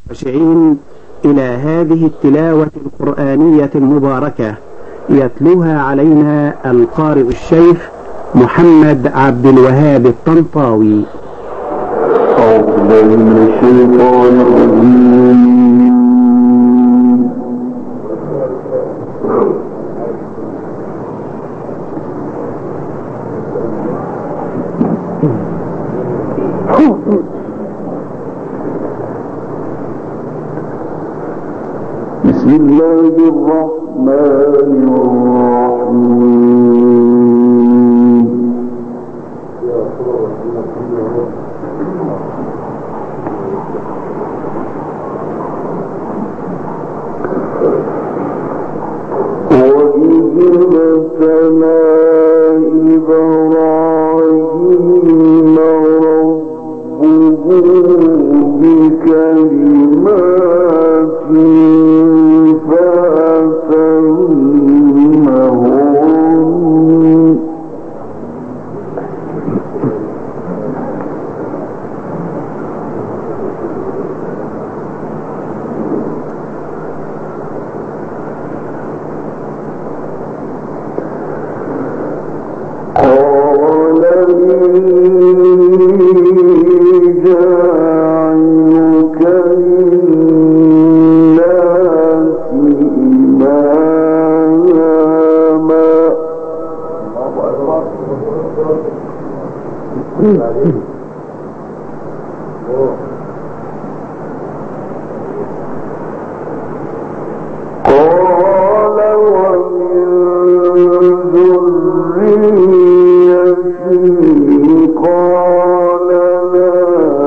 خاشعين إلى هذه التلاوة القرآنية المباركة يتلوها علينا القارئ الشيخ محمد عبد الوهاب الطنطاوي. أعوذ من الشيطان الرجيم. بسم الله الرحمن الرحيم. وإذ ابتلى إبراهيم ربه بكلمات فأتمهن. قال إني جاعلك للناس إماما. قال ومن ذريتي. قال لا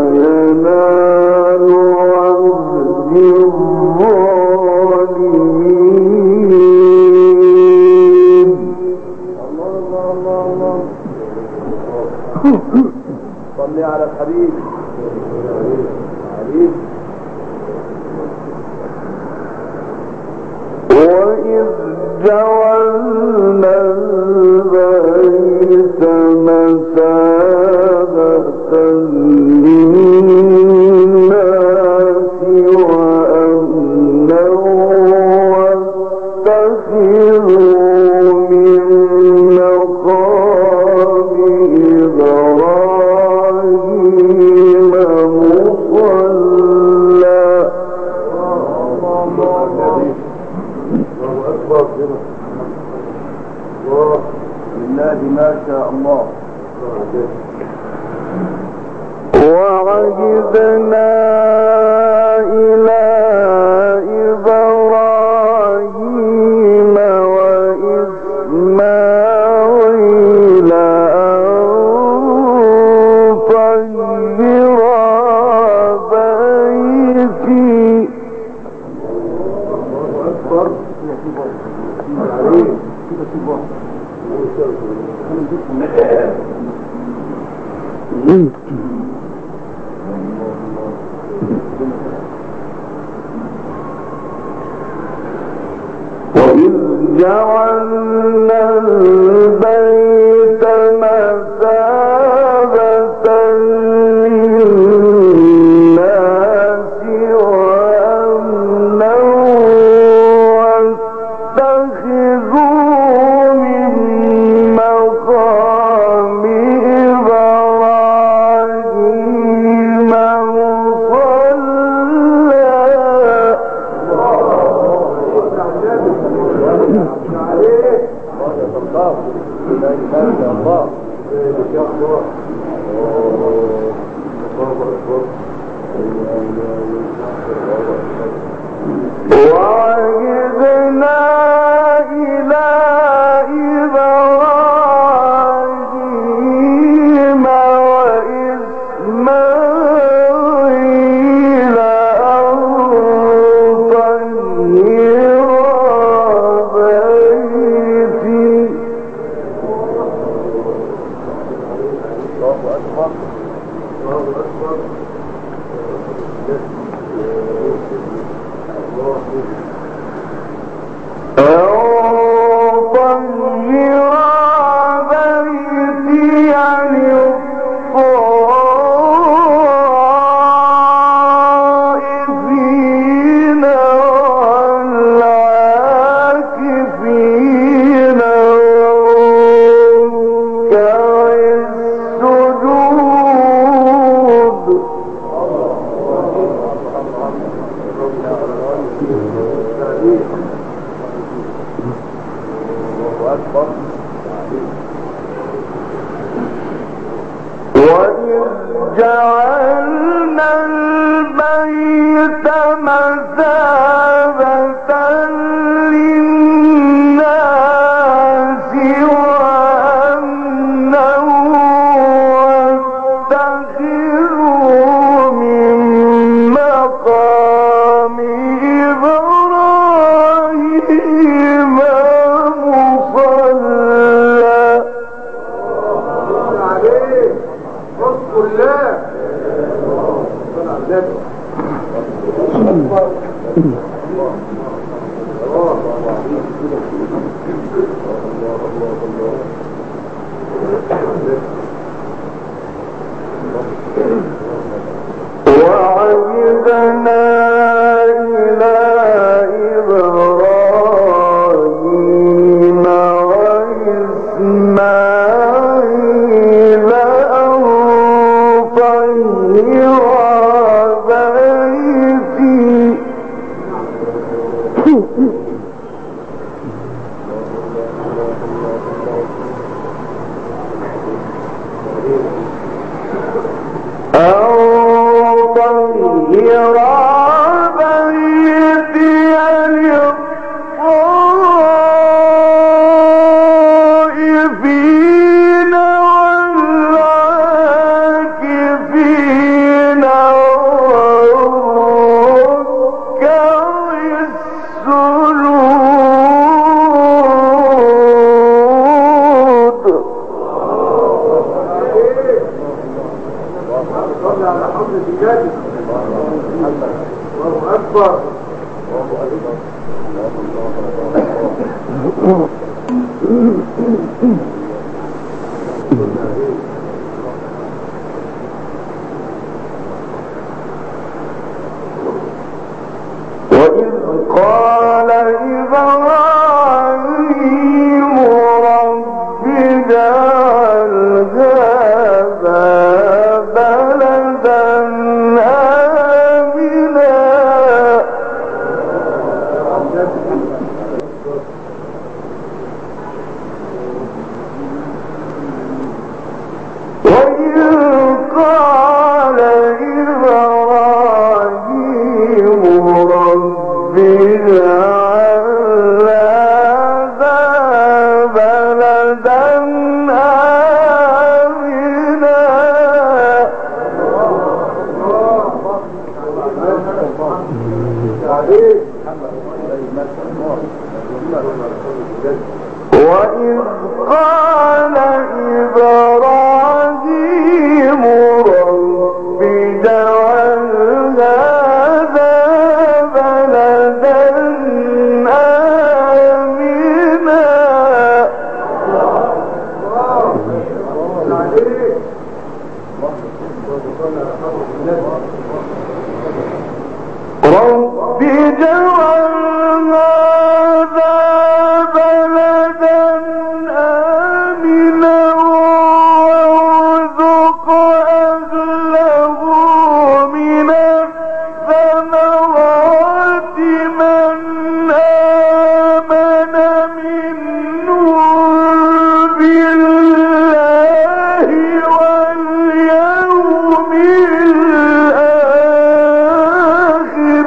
ينال عهد الظالمين. صل على الحبيب. وإذ جعلنا البيت مثابة للناس وأمنا واتخذوا من مقام إبراهيم مصلى. لله ما شاء الله. وعهدنا إلى إبراهيم وإسماعيل أن طهرا بيتي. وإذ جعلنا البيت مثابة للناس وأمنا واتخذوا من مقام إبراهيم وعهدنا إلى إبراهيم وإسماعيل أن طهرا بيتي. الله أكبر. الله أكبر. الطائفين جعلنا البيت مثابة للناس وأمنا واتخذوا من مقام إبراهيم مصلى. وعهدنا إلى إبراهيم وإسماعيل أن طهرا بيتي للطائفين والعاكفين والركع السجود. الله أكبر. وإذ قال إبراهيم رب اجعل هذا بلدا آمنا. وإذ قال إبراهيم رب اجعل هذا بلدا آمنا. وإذ قال إبراهيم رب اجعل هذا بلدا آمنا. رب اجعل هذا بلدا آمنا وارزق أهله من الثمرات من آمن منهم بالله واليوم الآخر.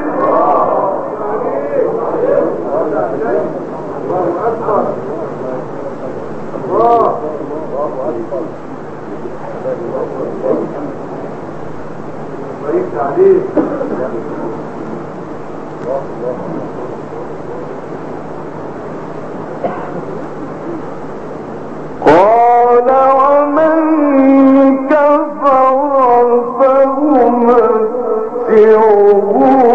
قال ومن كفر فأمتعه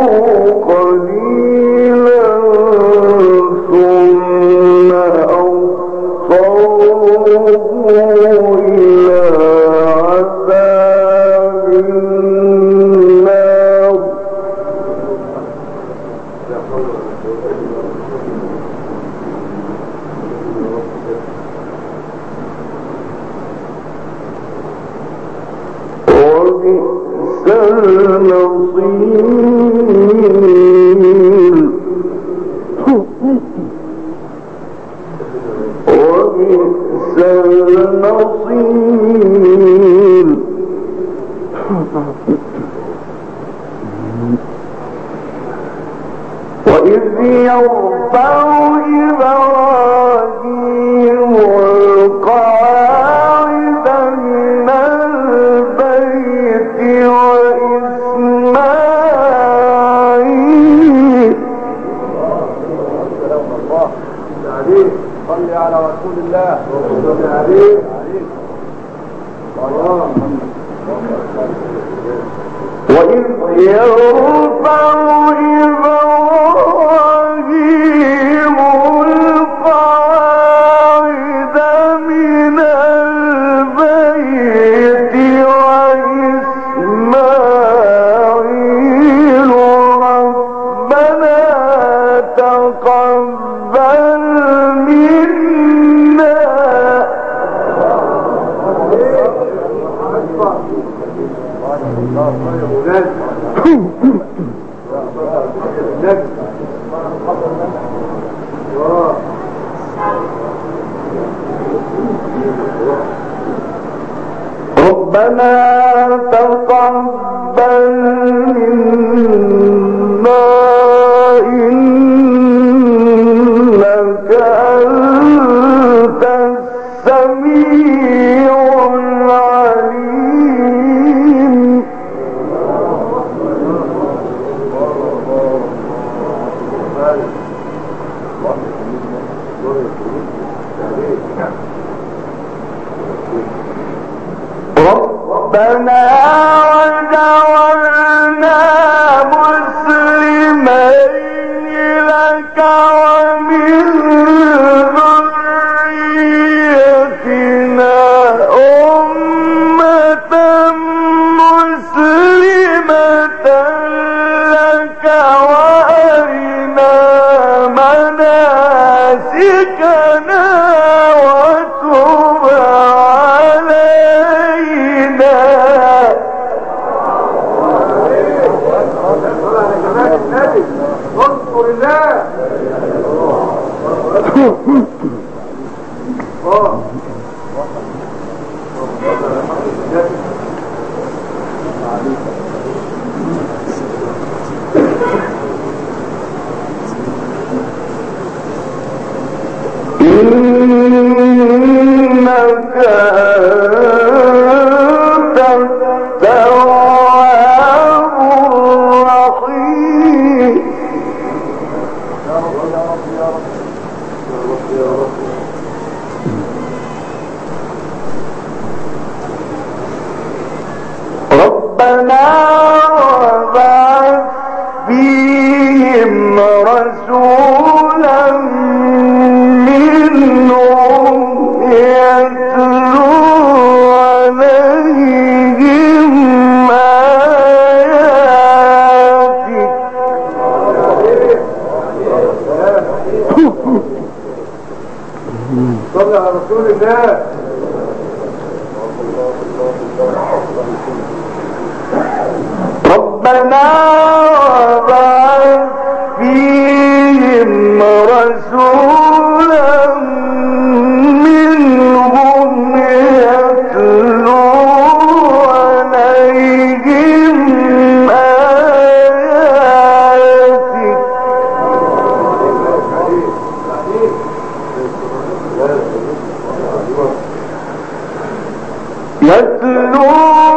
قليلا ثم أضطره إلى عذاب النار. وبئس المصير. وبئس المصير. وإذ يرفع إبراهيم القواعد من البيت وإسماعيل. صل على رسول الله صل عليه وإذ يرفع إبراهيم القواعد من البيت وإسماعيل ربنا تقبل منا. ربنا تقبل منا إنك أنت السميع العليم. ربنا وجعلنا مسلمين لك ومن ذريتنا أمة مسلمة لك وأرنا مناسكنا وتب علينا. اذكر الله إنك أنت التواب الرحيم. ربنا وبعث فيهم رسولا منهم يتلو عليهم آياتك. صل على رسول الله. ربنا وبعث فيهم رسولا منهم يتلو عليهم آياتك. يتلو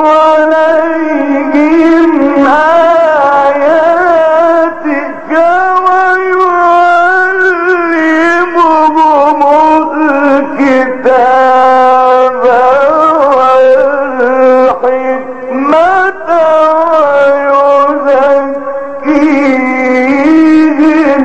عليهم آياتك ويعلمهم الكتاب والحكمة ويزكيهم.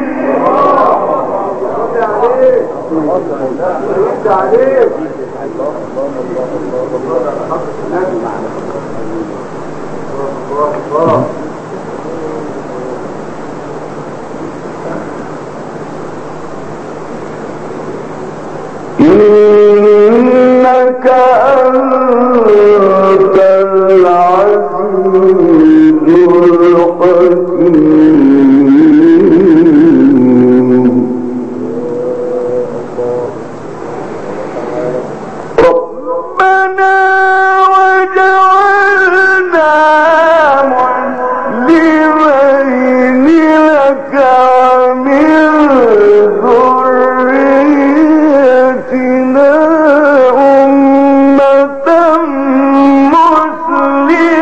إنك أنت العزيز الحكيم. ربنا وجعلنا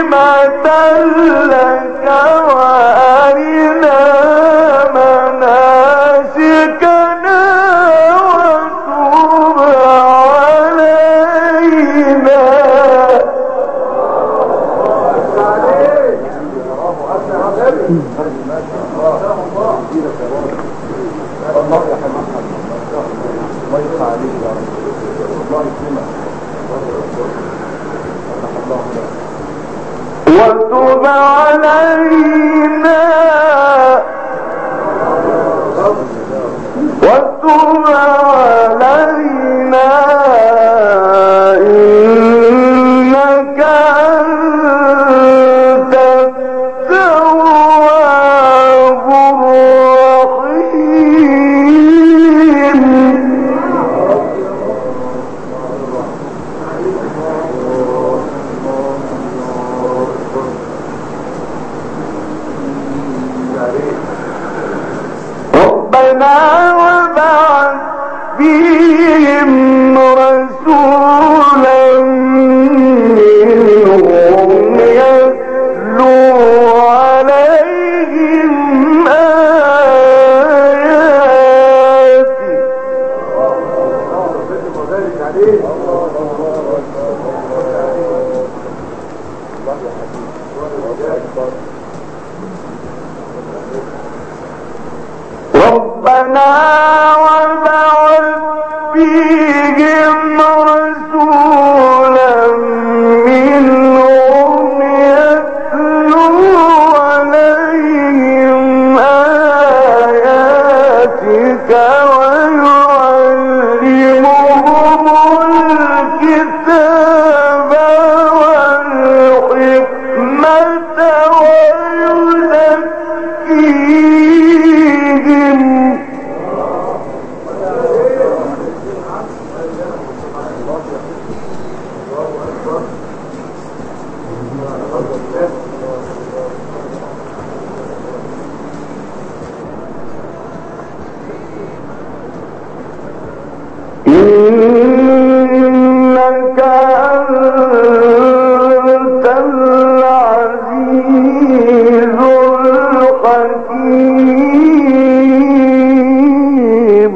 لك وأرنا مناسكنا وتب علينا. وتب علينا وتب علينا إنك أنت التواب الرحيم. ربنا وابعث فيهم رسولا منهم يتلو عليهم آياتك. ربنا وابعث فيهم رسولا منهم يتلو عليهم آياتك ويعلمهم الكتاب والحكمة ويزكيهم. إنك أنت العزيز الحكيم.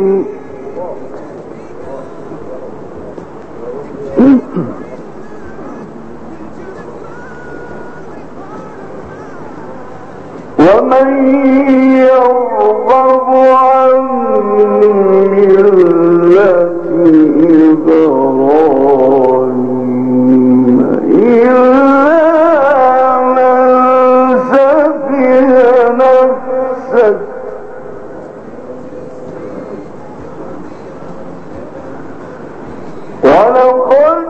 ومن يرغب عن ملة إبراهيم إلا من سفه نفسه ولقد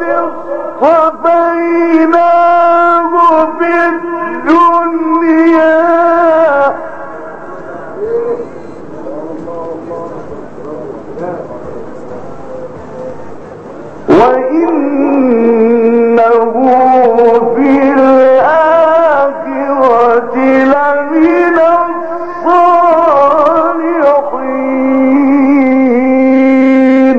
اصطفيناه في الدنيا وإنه في الآخرة لمن الصالحين.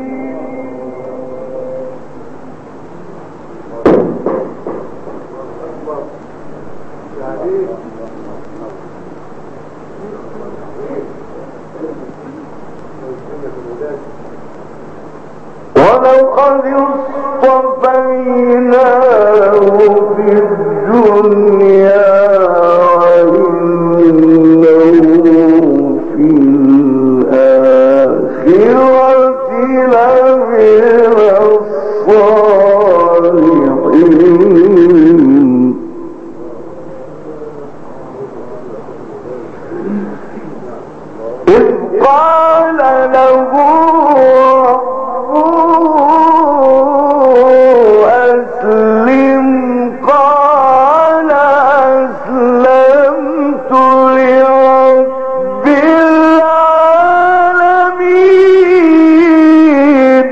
ولقد اصطفيناه في الدنيا وإنه في الآخرة لمن الصالحين. إذ قال له أسلم قال أسلمت لرب العالمين.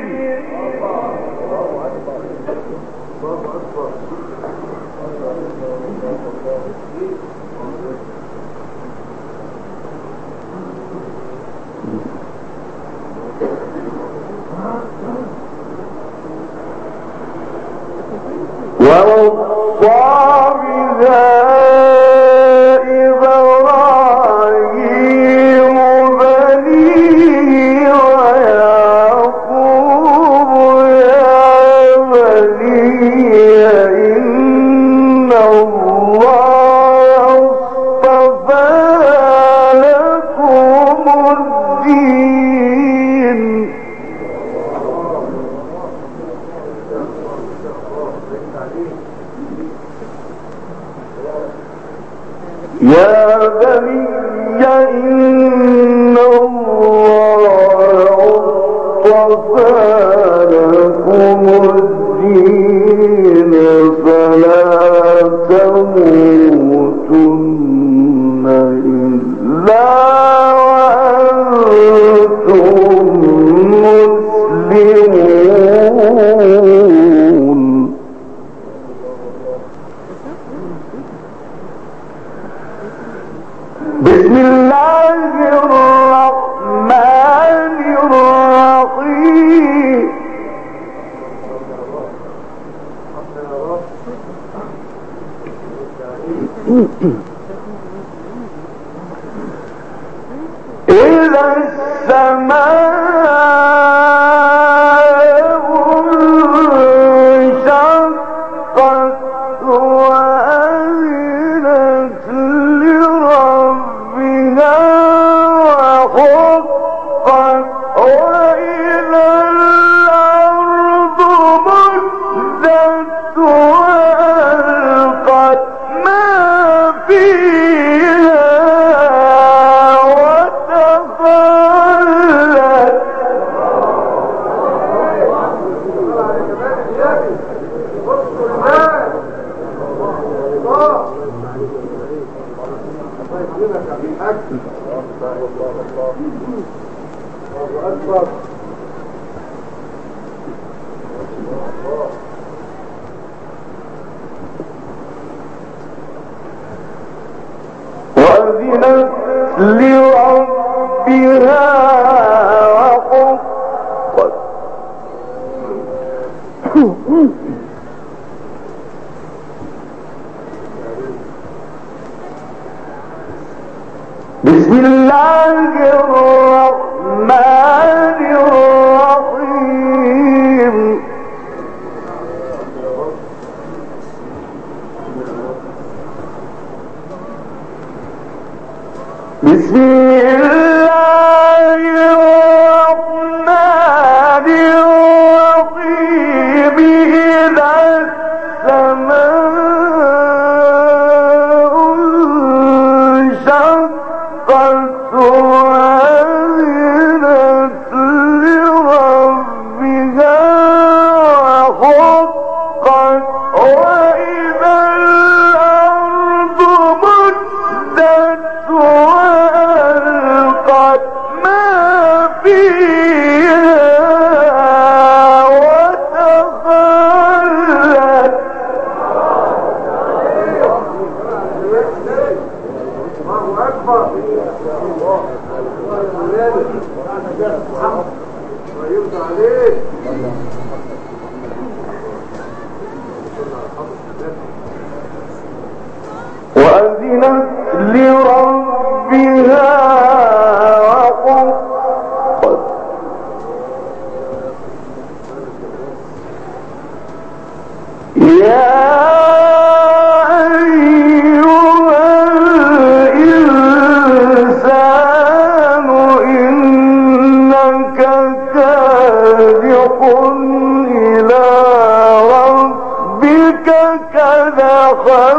يا بني إن الله اصطفى لكم الدين فلا تموتن إلا وأنتم مسلمون. بسم الله الرحمن الرحيم. إذا السماء انشقت وأذنت لربها وحقت وإذا الأرض مدت وألقت ما فيها وتخلت. وأذنت لربها وحقت. بسم الله الرحمن الرحيم. بسم الله الرحمن الرحيم. إذا السماء انشقت وأذنت لربها وحقت وإذا الأرض مدت وألقت ما فيها وتخلت. وأذنت لربها وحقت. يا أيها الإنسان إنك كادح إلى ربك كدحا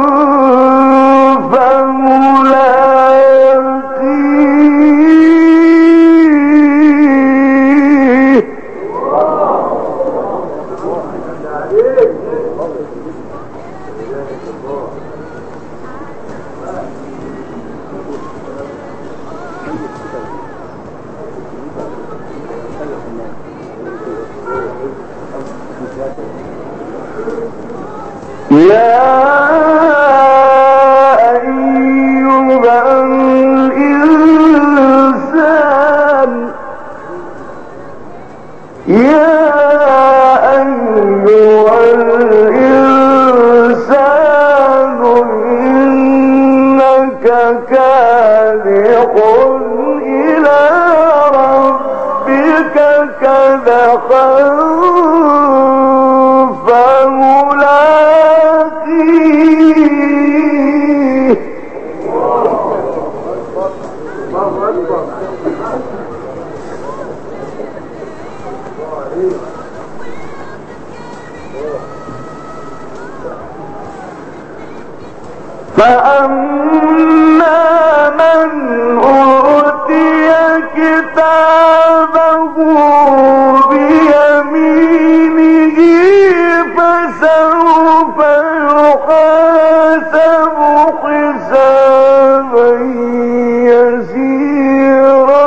فملاقيه. يا أيها الإنسان يا أيها الإنسان إنك كادح إلى ربك كدحا فملاقيه. فأما حسابا يسيرا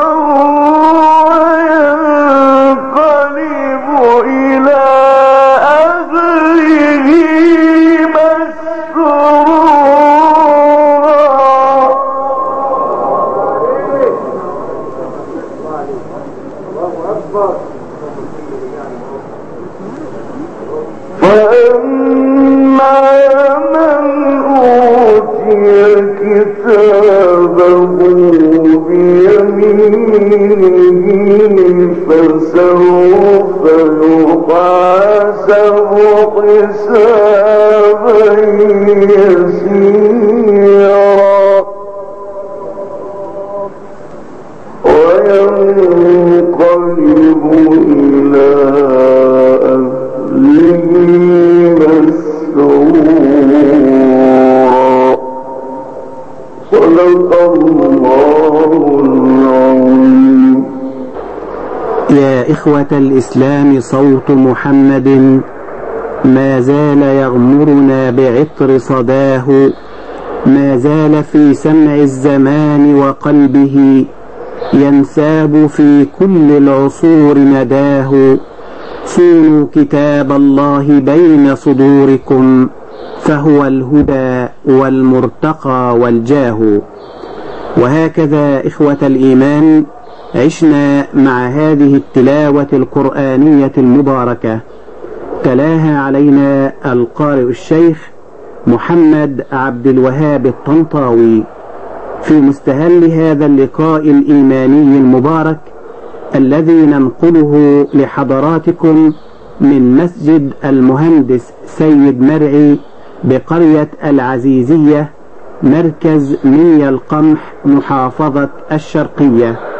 وينقلب إلى أهله مسرورا. فأما من أوتي كتابه بيمينه فسوف يحاسب حسابا يسيرا وينقلب إلى أهله مسرورا. صدق الله العظيم. يا إخوة الإسلام، صوت محمد ما زال يغمرنا بعطر صداه، ما زال في سمع الزمان وقلبه، ينساب في كل العصور نداه. صونوا كتاب الله بين صدوركم، فهو الهدى والمرتقى والجاه. وهكذا إخوة الإيمان عشنا مع هذه التلاوة القرآنية المباركة، تلاها علينا القارئ الشيخ محمد عبد الوهاب الطنطاوي في مستهل هذا اللقاء الإيماني المبارك الذي ننقله لحضراتكم من مسجد المهندس سيد مرعي بقرية العزيزية، مركز منيا القمح، محافظة الشرقية.